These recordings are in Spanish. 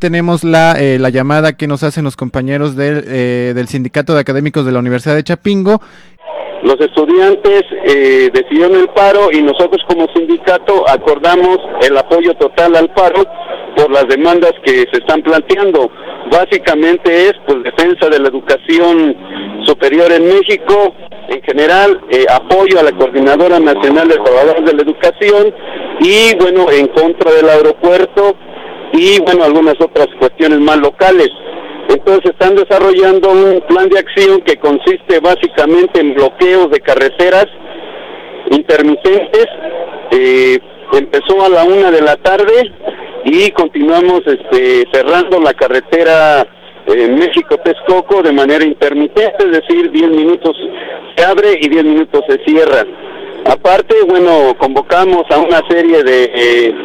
Tenemos la llamada que nos hacen los compañeros del Sindicato de Académicos de la Universidad de Chapingo. Los estudiantes decidieron el paro y nosotros como sindicato acordamos el apoyo total al paro por las demandas que se están planteando. Básicamente es pues defensa de la educación superior en México, en general apoyo a la Coordinadora Nacional de Trabajadores de la Educación y bueno, en contra del aeropuerto y bueno, algunas otras cuestiones más locales. Entonces están desarrollando un plan de acción que consiste básicamente en bloqueos de carreteras intermitentes. Empezó a la 1 de la tarde y continuamos cerrando la carretera México-Texcoco de manera intermitente, es decir, 10 minutos se abre y 10 minutos se cierra. Aparte, bueno, convocamos a una serie de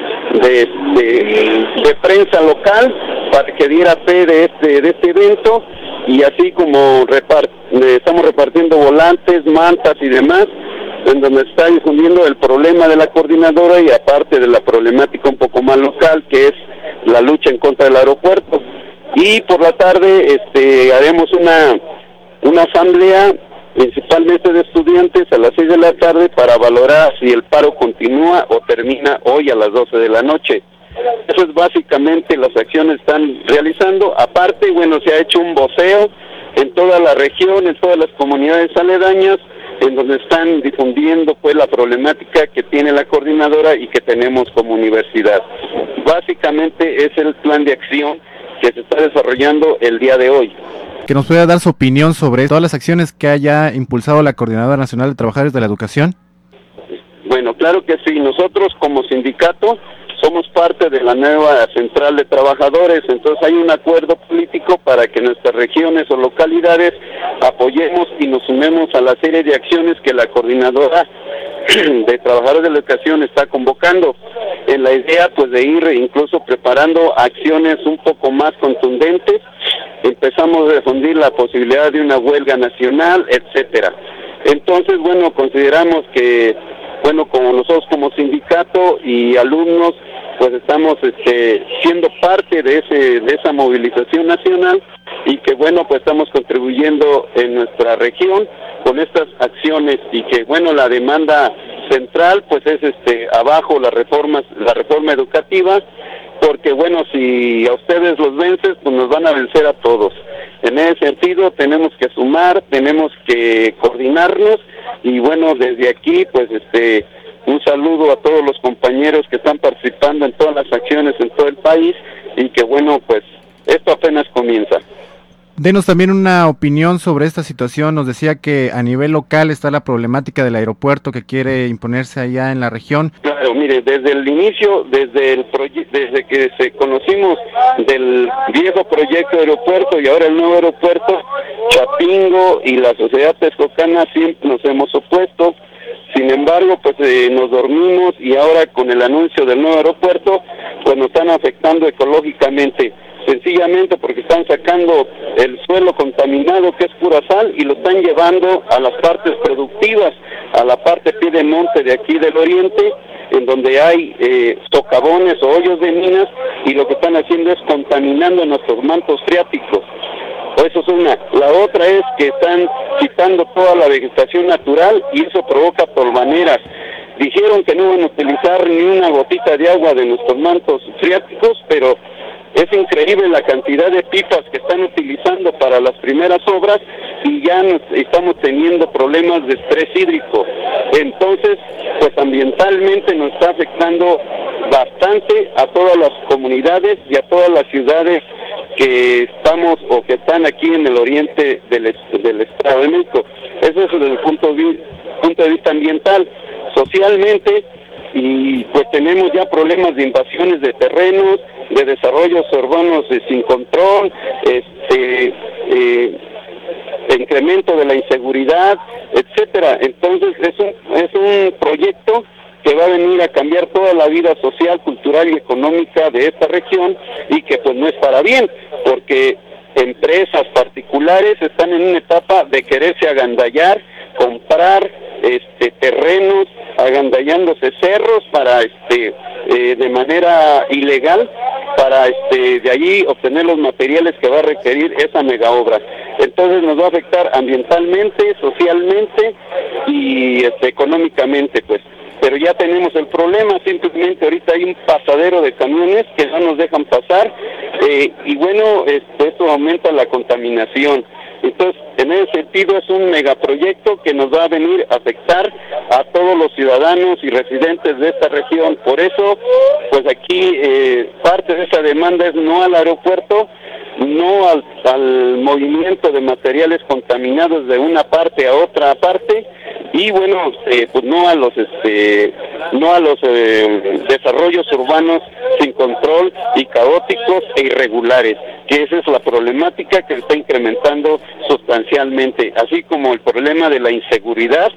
prensa local para que diera fe de este evento y así como estamos repartiendo volantes, mantas y demás, en donde está difundiendo el problema de la coordinadora y aparte de la problemática un poco más local que es la lucha en contra del aeropuerto. Y por la tarde haremos una asamblea principalmente de estudiantes a las 6 de la tarde para valorar si el paro continúa o termina hoy a las 12 de la noche. Eso es básicamente las acciones que están realizando. Aparte, bueno, se ha hecho un voceo en toda la región, en todas las comunidades aledañas, en donde están difundiendo pues la problemática que tiene la coordinadora y que tenemos como universidad. Básicamente es el plan de acción que se está desarrollando el día de hoy. Que nos pueda dar su opinión sobre todas las acciones que haya impulsado la Coordinadora Nacional de Trabajadores de la Educación. Bueno, claro que sí. Nosotros como sindicato somos parte de la nueva central de trabajadores, entonces hay un acuerdo político para que nuestras regiones o localidades apoyemos y nos sumemos a la serie de acciones que la Coordinadora de Trabajadores de la Educación está convocando, en la idea pues de ir incluso preparando acciones un poco más contundentes. Empezamos a difundir la posibilidad de una huelga nacional, etcétera. Entonces, bueno, consideramos que, bueno, como nosotros como sindicato y alumnos, pues estamos siendo parte de esa movilización nacional y que, bueno, pues estamos contribuyendo en nuestra región con estas acciones y que, bueno, la demanda central, pues es abajo la reforma educativa, porque bueno, si a ustedes los vences, pues nos van a vencer a todos. En ese sentido tenemos que sumar, tenemos que coordinarnos y bueno, desde aquí pues un saludo a todos los compañeros que están participando en todas las acciones en todo el país y que bueno, pues esto apenas comienza. Denos también una opinión sobre esta situación. Nos decía que a nivel local está la problemática del aeropuerto que quiere imponerse allá en la región. Claro, mire, desde el inicio, desde que conocimos del viejo proyecto de aeropuerto y ahora el nuevo aeropuerto, Chapingo y la sociedad texcocana siempre nos hemos opuesto. Sin embargo, pues nos dormimos y ahora con el anuncio del nuevo aeropuerto, pues nos están afectando ecológicamente. Sencillamente porque están sacando el suelo contaminado que es pura sal y lo están llevando a las partes productivas, a la parte pie de monte de aquí del oriente, en donde hay socavones o hoyos de minas y lo que están haciendo es contaminando nuestros mantos freáticos. Eso es una. La otra es que están quitando toda la vegetación natural y eso provoca polvaneras. Dijeron que no van a utilizar ni una gotita de agua de nuestros mantos freáticos, pero es increíble la cantidad de pipas que están utilizando para las primeras obras y ya estamos teniendo problemas de estrés hídrico. Entonces, pues ambientalmente nos está afectando bastante a todas las comunidades y a todas las ciudades que estamos o que están aquí en el oriente del Estado de México. Eso es desde el punto de vista ambiental. Socialmente, y pues tenemos ya problemas de invasiones de terrenos, de desarrollos urbanos sin control, incremento de la inseguridad, etcétera. Entonces es un proyecto que va a venir a cambiar toda la vida social, cultural y económica de esta región y que pues no es para bien, porque empresas particulares están en una etapa de quererse agandallar, comprar terrenos, agandallándose cerros para de manera ilegal para de allí obtener los materiales que va a requerir esa mega obra. Entonces nos va a afectar ambientalmente, socialmente y económicamente, pues. Pero ya tenemos el problema, simplemente ahorita hay un pasadero de camiones que no nos dejan pasar, y bueno, esto aumenta la contaminación. Entonces, en ese sentido es un megaproyecto que nos va a venir a afectar a todos los ciudadanos y residentes de esta región. Por eso, pues aquí parte de esa demanda es no al aeropuerto, no al movimiento de materiales contaminados de una parte a otra parte, y bueno, pues no a los desarrollos urbanos sin control y caóticos e irregulares, que esa es la problemática que está incrementando sustancialmente, así como el problema de la inseguridad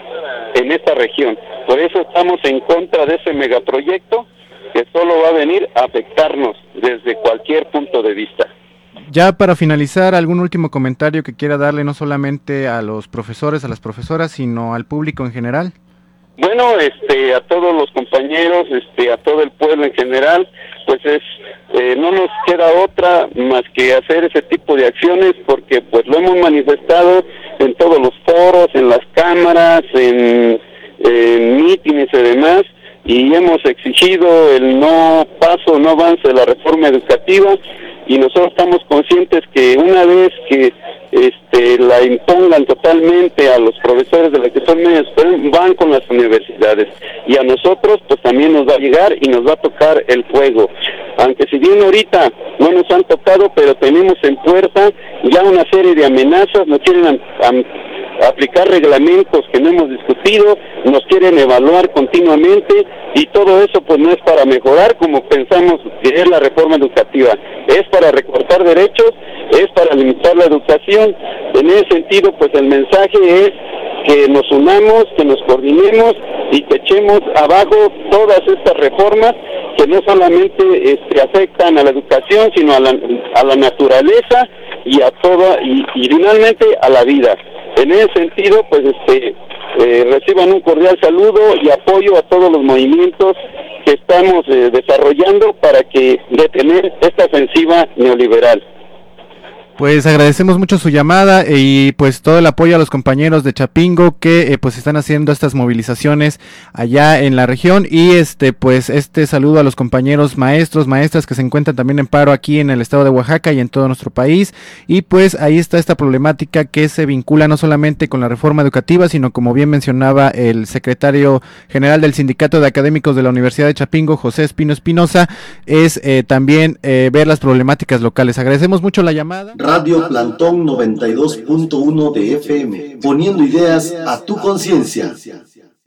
en esta región. Por eso estamos en contra de ese megaproyecto que solo va a venir a afectarnos desde cualquier punto de vista. Ya para finalizar, ¿algún último comentario que quiera darle no solamente a los profesores, a las profesoras, sino al público en general? Bueno, a todos los compañeros, a todo el pueblo en general, pues no nos queda otra más que hacer ese tipo de acciones, porque pues lo hemos manifestado en todos los foros, en las cámaras, en mítines y demás, y hemos exigido el no avance de la reforma educativa, y nosotros estamos conscientes que una vez que la impongan totalmente a los profesores de la que son medios, van con las universidades, y a nosotros pues también nos va a llegar y nos va a tocar el fuego, aunque si bien ahorita no nos han tocado, pero tenemos en puerta ya una serie de amenazas, nos quieren aplicar reglamentos que no hemos discutido, nos quieren evaluar continuamente, y todo eso pues no es para mejorar como pensamos que es la reforma educativa, es para recortar derechos, es para limitar la educación. En ese sentido pues el mensaje es que nos unamos, que nos coordinemos y que echemos abajo todas estas reformas que no solamente afectan a la educación, sino a la naturaleza y a toda y finalmente a la vida. En ese sentido, pues reciban un cordial saludo y apoyo a todos los movimientos que estamos desarrollando para que detener esta ofensiva neoliberal. Pues agradecemos mucho su llamada y pues todo el apoyo a los compañeros de Chapingo que pues están haciendo estas movilizaciones allá en la región, y pues saludo a los compañeros maestros, maestras que se encuentran también en paro aquí en el estado de Oaxaca y en todo nuestro país. Y pues ahí está esta problemática que se vincula no solamente con la reforma educativa, sino como bien mencionaba el secretario general del Sindicato de Académicos de la Universidad de Chapingo, José Espino Espinosa, es también ver las problemáticas locales. Agradecemos mucho la llamada. Radio Plantón 92.1 de FM, poniendo ideas a tu conciencia.